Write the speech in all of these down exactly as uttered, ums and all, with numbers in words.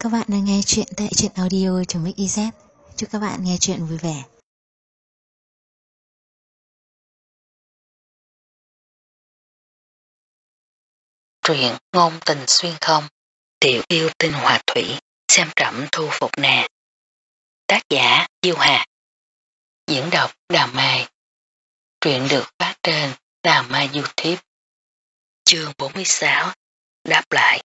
các bạn đang nghe chuyện tại truyện audio.mixyz. Chúc các bạn nghe chuyện vui vẻ. Truyện ngôn tình xuyên không, tiểu yêu tinh hòa thủy, xem trẫm thu phục nàng. Tác giả Diêu Hà. Diễn đọc Đào Mai. Truyện được phát trên Đào Mai YouTube. Chương bốn mươi sáu. Đáp lại.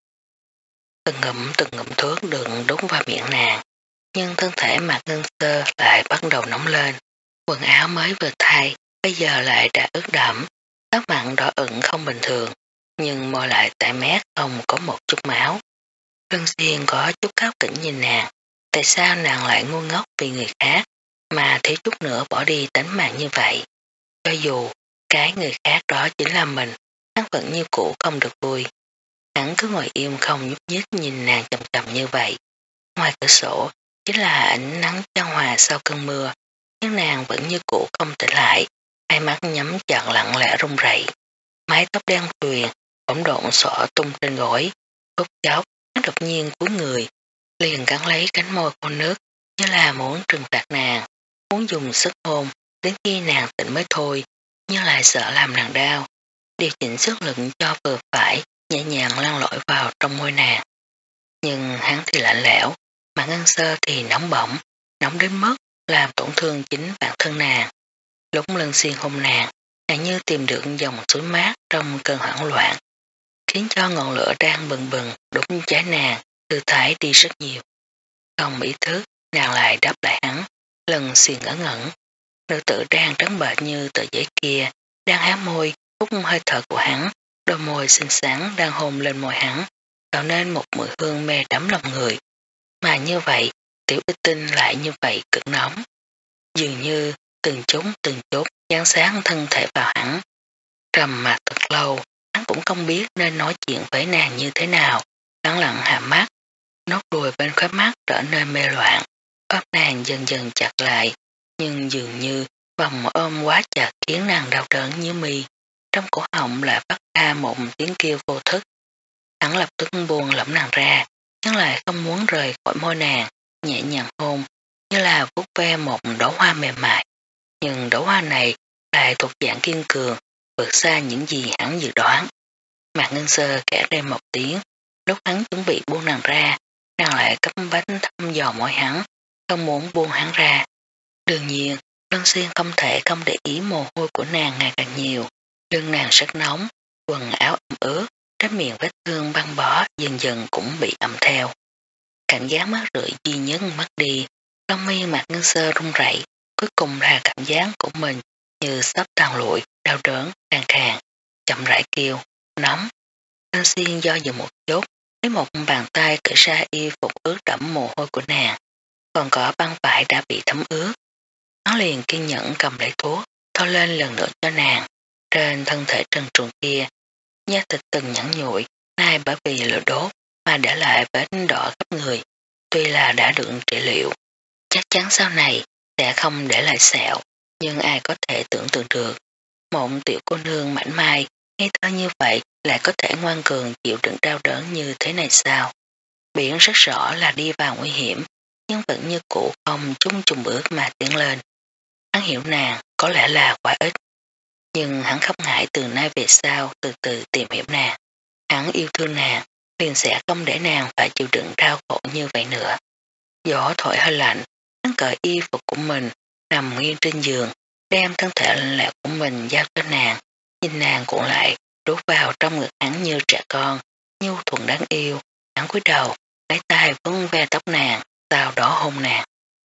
Từng ngụm từng ngụm thuốc đường đúng vào miệng nàng, nhưng thân thể Mạc Ngân Sơ lại bắt đầu nóng lên. Quần áo mới vừa thay bây giờ lại đã ướt đẫm, tóc mặn đỏ ửng không bình thường, nhưng môi lại tại mét không có một chút máu. Lân Xiên có chút cáo kỉnh nhìn nàng, tại sao nàng lại ngu ngốc vì người khác mà thiếu chút nữa bỏ đi tánh mạng như vậy. Cho dù cái người khác đó chính là mình, hắn vẫn như cũ không được vui. Hắn cứ ngồi im không nhúc nhích nhìn nàng chầm chầm như vậy. Ngoài cửa sổ chính là ánh nắng chan hòa sau cơn mưa, nhưng nàng vẫn như cũ không tỉnh lại, hai mắt nhắm chặt lặng lẽ run rẩy. Mái tóc đen tuyền bỗng độn xõa tung trên gối, phút chốc hắn đột nhiên cúi người, liền cắn lấy cánh môi con nước, như là muốn trừng phạt nàng, muốn dùng sức hôn đến khi nàng tỉnh mới thôi, nhưng lại sợ làm nàng đau, điều chỉnh sức lực cho vừa phải, nhẹ nhàng lăn lội vào trong môi nàng. Nhưng hắn thì lạnh lẽo, mà Ngân Sơ thì nóng bỏng, nóng đến mức làm tổn thương chính bản thân nàng. Lúc Lân Xiên hôn nàng, nàng như tìm được dòng suối mát trong cơn hoảng loạn, khiến cho ngọn lửa đang bừng bừng đúng trái nàng, thư thái đi rất nhiều. Không ý thức, nàng lại đáp lại hắn, Lân Xiên ngỡ ngẩn. Nữ tử đang trắng bệch như tờ giấy kia, đang há môi, hút hơi thở của hắn, đôi môi xinh xắn đang hôn lên môi hắn, tạo nên một mùi hương mê đắm lòng người. Mà như vậy, tiểu ích tinh lại như vậy cực nóng. Dường như từng chút từng chút giáng sáng thân thể vào hắn. Trầm mặt thật lâu, hắn cũng không biết nên nói chuyện với nàng như thế nào. Hắn lặng hạ mắt, nốt ruồi bên khóe mắt trở nên mê loạn, ôm nàng dần dần chặt lại, nhưng dường như vòng ôm quá chặt khiến nàng đau đớn như mì. Trong cổ họng lại phát ra một tiếng kêu vô thức. Hắn lập tức buông lỏng nàng ra, nhưng lại không muốn rời khỏi môi nàng, nhẹ nhàng hôn, như là vuốt ve một đóa hoa mềm mại. Nhưng đóa hoa này lại thuộc dạng kiên cường, vượt xa những gì hắn dự đoán. Mạc Ngân Sơ kể lên một tiếng, lúc hắn chuẩn bị buông nàng ra, nàng lại cấp bánh thăm dò môi hắn, không muốn buông hắn ra. Đương nhiên, Lân Xiên không thể không để ý mồ hôi của nàng ngày càng nhiều, lưng nàng rất nóng, quần áo ẩm ướt, trên miệng vết thương băng bó dần dần cũng bị ẩm theo. Cảm giác mát rượi duy nhất mất đi, lông mi Mạc Ngân Sơ run rẩy, cuối cùng là cảm giác của mình như sắp tàn lụi, đau đớn, khàn khàn, chậm rãi kêu, nóng. Lân Xiên do dự một chút, lấy một bàn tay cởi ra y phục ướt đẫm mồ hôi của nàng, còn có băng vải đã bị thấm ướt. Nó liền kiên nhẫn cầm lấy thuốc, thoa lên lần nữa cho nàng. Trên thân thể trần truồng kia, da thịt từng nhẵn nhụi, nay bởi vì lửa đốt mà để lại vết đỏ khắp người. Tuy là đã được trị liệu, chắc chắn sau này sẽ không để lại sẹo, nhưng ai có thể tưởng tượng được. Một tiểu cô nương mảnh mai, ngây thơ như vậy lại có thể ngoan cường chịu đựng đau đớn như thế này sao? Biển rất rõ là đi vào nguy hiểm, nhưng vẫn như cũ không chung chung bước mà tiến lên. Hắn hiểu nàng có lẽ là quá ít, nhưng hắn không ngại từ nay về sau từ từ tìm hiểu nàng. Hắn yêu thương nàng, liền sẽ không để nàng phải chịu đựng đau khổ như vậy nữa. Gió thổi hơi lạnh, hắn cởi y phục của mình, nằm nghiêng trên giường, đem thân thể lạnh lẽo của mình giao cho nàng, nhìn nàng cuộn lại, đút vào trong ngực hắn như trẻ con, nhu thuận đáng yêu. Hắn cúi đầu, lấy tay vuốt ve tóc nàng, sau đó hôn nàng.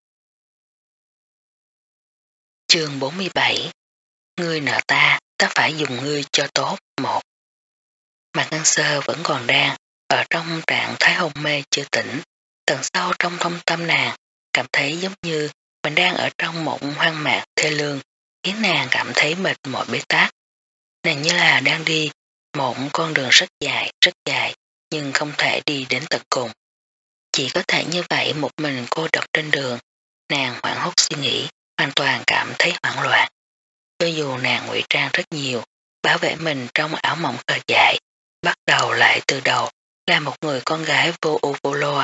Chương bốn mươi bảy. Ngươi nợ ta, ta phải dùng ngươi cho tốt. Một. Mạc Ngân Sơ vẫn còn đang ở trong trạng thái hôn mê chưa tỉnh, tận sâu trong thâm tâm nàng cảm thấy giống như mình đang ở trong một hoang mạc thê lương, khiến nàng cảm thấy mệt mỏi bế tắc. Nàng như là đang đi một con đường rất dài, rất dài, nhưng không thể đi đến tận cùng. Chỉ có thể như vậy một mình cô độc trên đường. Nàng hoảng hốt suy nghĩ, hoàn toàn cảm thấy hoảng loạn. Cho dù nàng ngụy trang rất nhiều, bảo vệ mình trong ảo mộng khờ dại, bắt đầu lại từ đầu là một người con gái vô ưu vô lo,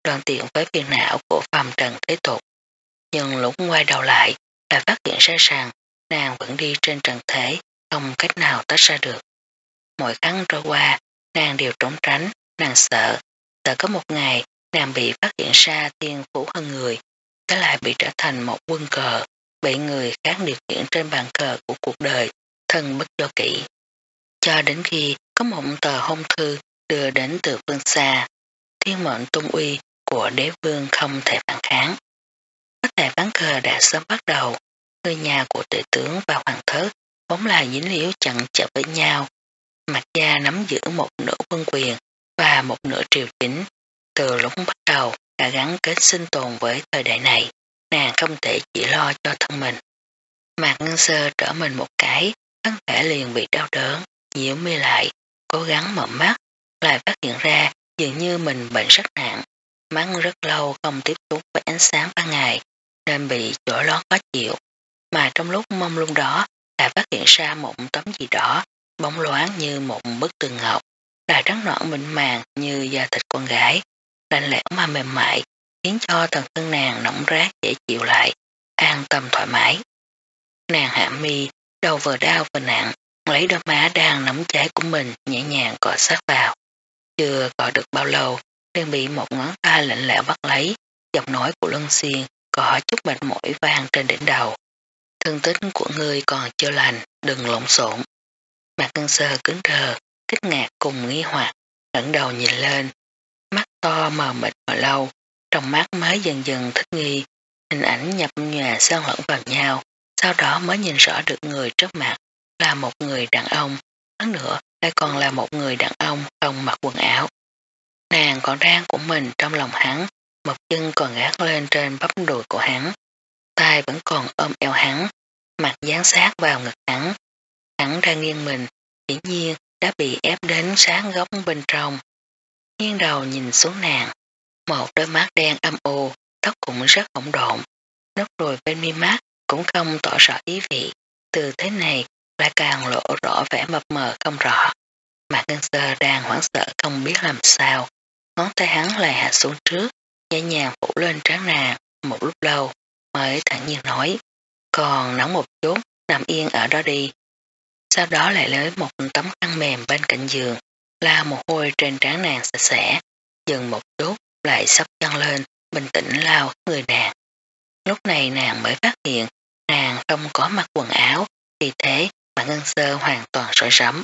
đoàn tiện với phiền não của phàm trần thế tục. Nhưng lúc quay đầu lại là phát hiện ra rằng nàng vẫn đi trên trần thế, không cách nào tách ra được. Mỗi khắc trôi qua, nàng đều trốn tránh, nàng sợ, sợ có một ngày nàng bị phát hiện ra thiên phú hơn người, thế lại bị trở thành một quân cờ, bị người khác điều khiển trên bàn cờ của cuộc đời, thân bất do kỹ. Cho đến khi có một tờ hôn thư đưa đến từ phương xa, thiên mệnh tung uy của đế vương không thể phản kháng. Có thể ván cờ đã sớm bắt đầu, người nhà của tể tướng và hoàng thất vốn là dính líu chặn chẽ với nhau. Mạc gia nắm giữ một nửa quân quyền và một nửa triều chính. Từ lúc bắt đầu đã gắn kết sinh tồn với thời đại này, nàng không thể chỉ lo cho thân mình. Mạc Ngân Sơ trở mình một cái, thân thể liền bị đau đớn, nhíu mi lại, cố gắng mở mắt, lại phát hiện ra dường như mình bệnh rất nặng, mắt rất lâu không tiếp xúc với ánh sáng ban ngày, nên bị chỗ lót khó chịu. Mà trong lúc mông lung đó lại phát hiện ra một tấm gì đó, bóng loáng như một bức tường ngọc, lại trắng nõn mịn màng như da thịt con gái, lạnh lẽo mà mềm mại, khiến cho thần thân nàng nóng rát dễ chịu lại, an tâm thoải mái. Nàng hạ mi, đầu vừa đau vừa nặng, lấy đôi má đang nóng cháy của mình nhẹ nhàng cọ sát vào. Chưa cọ được bao lâu, liền bị một ngón tay lạnh lẽo bắt lấy, giọng nói của Luân Xiên có chút mệt mỏi vang trên đỉnh đầu. Thương tích của ngươi còn chưa lành, đừng lộn xộn. Mạc Ngân Sơ cứng đờ, kích ngạc cùng nghi hoặc, ngẩng đầu nhìn lên, mắt to mờ mịt hồi lâu, trong mắt mới dần dần thích nghi, hình ảnh nhập nhòa xen lẫn vào nhau, sau đó mới nhìn rõ được người trước mặt là một người đàn ông, hơn nữa lại còn là một người đàn ông không mặc quần áo. Nàng còn đang của mình trong lòng hắn, một chân còn gác lên trên bắp đùi của hắn, tay vẫn còn ôm eo hắn, mặt dán sát vào ngực hắn. Hắn đang nghiêng mình, hiển nhiên đã bị ép đến sáng góc bên trong. Nghiêng đầu nhìn xuống nàng, một đôi mắt đen âm u, tóc cũng rất hỗn độn, nốt ruồi bên mi mắt cũng không tỏ rõ ý vị, từ thế này lại càng lộ rõ vẻ mập mờ không rõ. Mạc Ngân Sơ đang hoảng sợ không biết làm sao, ngón tay hắn lại hạ xuống trước, nhẹ nhàng phủ lên trán nàng một lúc lâu, mới thẳng nhiên nói, còn nóng một chút, nằm yên ở đó đi. Sau đó lại lấy một tấm khăn mềm bên cạnh giường, la mồ hôi trên trán nàng sạch sẽ, dừng một chút, lại sắp chân lên, bình tĩnh lau người nàng. Lúc này nàng mới phát hiện, nàng không có mặc quần áo, vì thế mà Ngân Sơ hoàn toàn rối rắm.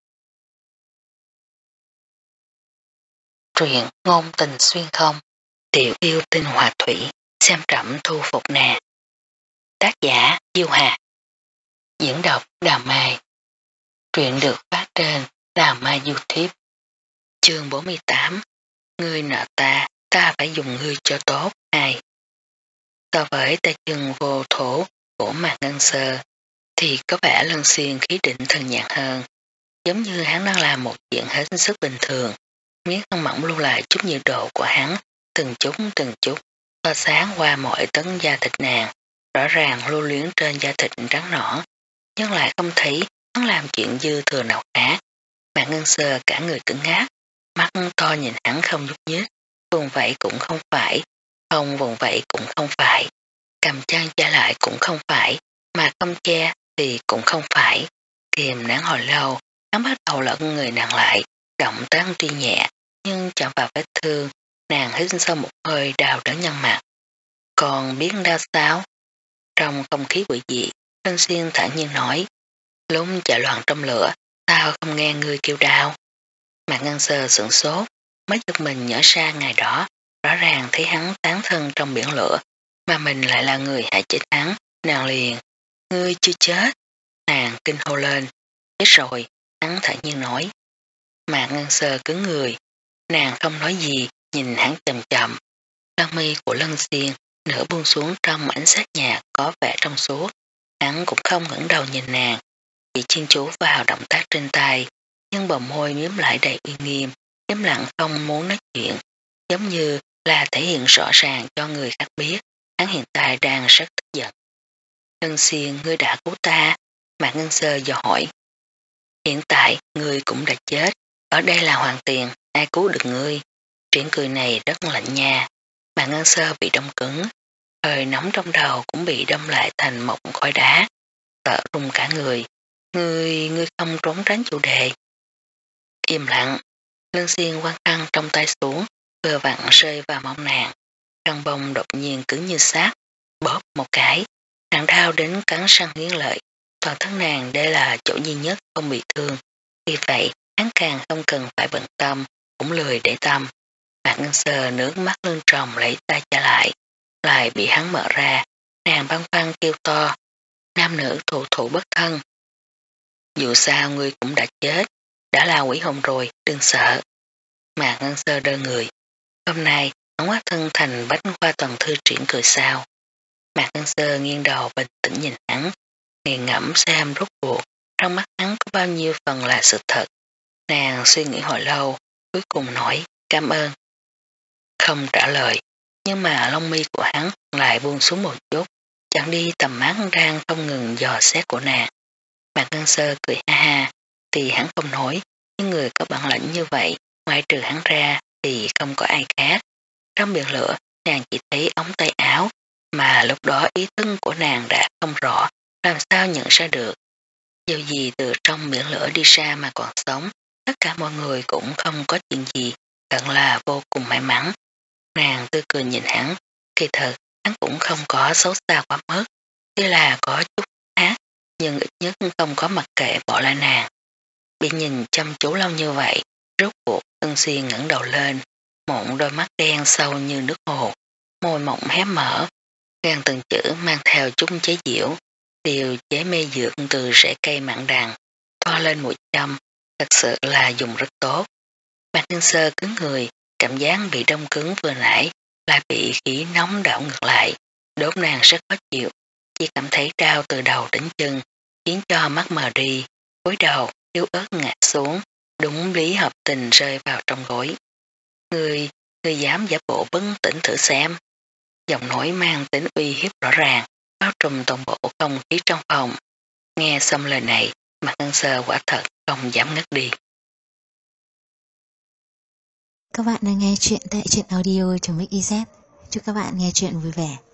Truyện ngôn tình xuyên không, tiểu yêu tinh hòa thủy, xem trẫm thu phục nè. Tác giả Diêu Hà. Diễn đọc Đào Mai. Truyện được phát trên Đào Mai YouTube. Chương bốn mươi tám. Ngươi nợ ta, ta phải dùng ngươi cho tốt. Hai. So với tay chân vô thổ của Mạc Ngân Sơ, thì có vẻ Lân Xiên khí định thần nhàn hơn. Giống như hắn đang làm một chuyện hết sức bình thường. Miếng thân mỏng lưu lại chút nhiệt độ của hắn, từng chút từng chút, to sáng qua mọi tấn da thịt nàng, rõ ràng lưu luyến trên da thịt trắng nõn, nhưng lại không thấy hắn làm chuyện dư thừa nào khác. Mạc Ngân Sơ cả người cứng ngát, mắt to nhìn hắn không nhúc nhích, vùng vậy cũng không phải, không vùng vậy cũng không phải, cầm chăn che lại cũng không phải, mà không che thì cũng không phải. Kìm nén hồi lâu, hắn bắt đầu lẫn người nàng lại, động tác tuy nhẹ, nhưng chạm vào vết thương, nàng hít sâu một hơi đau đớn nhân mặt. Còn biết đau sao? Trong không khí quỷ dị, Lân Xiên thản nhiên nói, lúc chạy loạn trong lửa, sao không nghe ngươi kêu đau? Mạc Ngân Sơ sửng sốt, mới giật mình nhớ ra ngày đó, rõ ràng thấy hắn tán thân trong biển lửa, mà mình lại là người hại chết hắn, nàng liền, ngươi chưa chết. Nàng kinh hô lên, chết rồi, hắn thản nhiên nói. Mạc Ngân Sơ cứng người, nàng không nói gì, nhìn hắn chầm chậm. Lông mi của Lân Xiên nửa buông xuống trong ánh sát nhạt có vẻ trong suốt, hắn cũng không ngẩng đầu nhìn nàng, chỉ chuyên chú vào động tác trên tay, nhưng bờ môi miếm lại đầy uy nghiêm, im lặng không muốn nói chuyện, giống như là thể hiện rõ ràng cho người khác biết, hắn hiện tại đang rất tức giận. Lân Xiên, ngươi đã cứu ta. Mạc Ngân Sơ dò hỏi. Hiện tại ngươi cũng đã chết, ở đây là Hoàng Tiền, ai cứu được ngươi? Triển cười này rất lạnh nha. Mà Ngân Sơ bị đông cứng, hơi nóng trong đầu cũng bị đông lại thành một khói đá, sợ run cả người. Ngươi, ngươi không trốn tránh chủ đề. Im lặng, Lương Xuyên quăng khăn trong tay xuống, vừa vặn rơi vào mông nàng. Khăn bông đột nhiên cứng như sắt, bóp một cái, nàng đau đến cắn răng nghiến lợi. Toàn thân nàng đây là chỗ duy nhất không bị thương, vì vậy hắn càng không cần phải bận tâm, cũng lười để tâm. Mạc Ngân Sơ nước mắt lưng tròng lấy tay trả lại, lại bị hắn mở ra, nàng băng khoăn kêu to, nam nữ thù thụ bất thân. Dù sao ngươi cũng đã chết, đã là quỷ hồn rồi, đừng sợ. Mạc Ngân Sơ đơ người, hôm nay hắn hóa thân thành bách khoa toàn thư triển cười sao. Mạc Ngân Sơ nghiêng đầu bình tĩnh nhìn hắn, nghiền ngẫm xem rốt cuộc, trong mắt hắn có bao nhiêu phần là sự thật. Nàng suy nghĩ hồi lâu, cuối cùng nói, cảm ơn. Không trả lời, nhưng mà lông mi của hắn lại buông xuống một chút, chẳng đi tầm mắt đang không ngừng dò xét của nàng. Mạc Ngân Sơ cười ha ha, thì hắn không nói, nhưng người có bản lĩnh như vậy, ngoại trừ hắn ra thì không có ai khác. Trong biển lửa, nàng chỉ thấy ống tay áo, mà lúc đó ý thức của nàng đã không rõ, làm sao nhận ra được. Dù gì từ trong biển lửa đi ra mà còn sống, tất cả mọi người cũng không có chuyện gì, thật là vô cùng may mắn. Nàng tươi cười nhìn hắn, kỳ thật hắn cũng không có xấu xa quá mức, chỉ là có chút ác, nhưng ít nhất không có mặc kệ bỏ lại nàng. Bị nhìn chăm chú lâu như vậy, rốt cuộc Ân Xuyên ngẩng đầu lên, một đôi mắt đen sâu như nước hồ, môi mỏng hé mở, gan từng chữ mang theo chút chế diệu, điều chế mê dược từ rễ cây mặn đằng, thoa lên mũi châm, thật sự là dùng rất tốt. Mạc Ngân Sơ cứng người, cảm giác bị đông cứng vừa nãy, lại bị khí nóng đảo ngược lại, đốt nàng rất khó chịu, chỉ cảm thấy đau từ đầu đến chân, khiến cho mắt mờ đi, cúi đầu, yếu ớt ngã xuống, đúng lý hợp tình rơi vào trong gối. Người, người dám giả bộ bấn tỉnh thử xem. Giọng nói mang tính uy hiếp rõ ràng, bao trùm toàn bộ không khí trong phòng. Nghe xong lời này, Mạc Ngân Sơ quả thật không dám ngất đi. Các bạn đang nghe chuyện tại truyện audio.mixyz. Chúc các bạn nghe chuyện vui vẻ.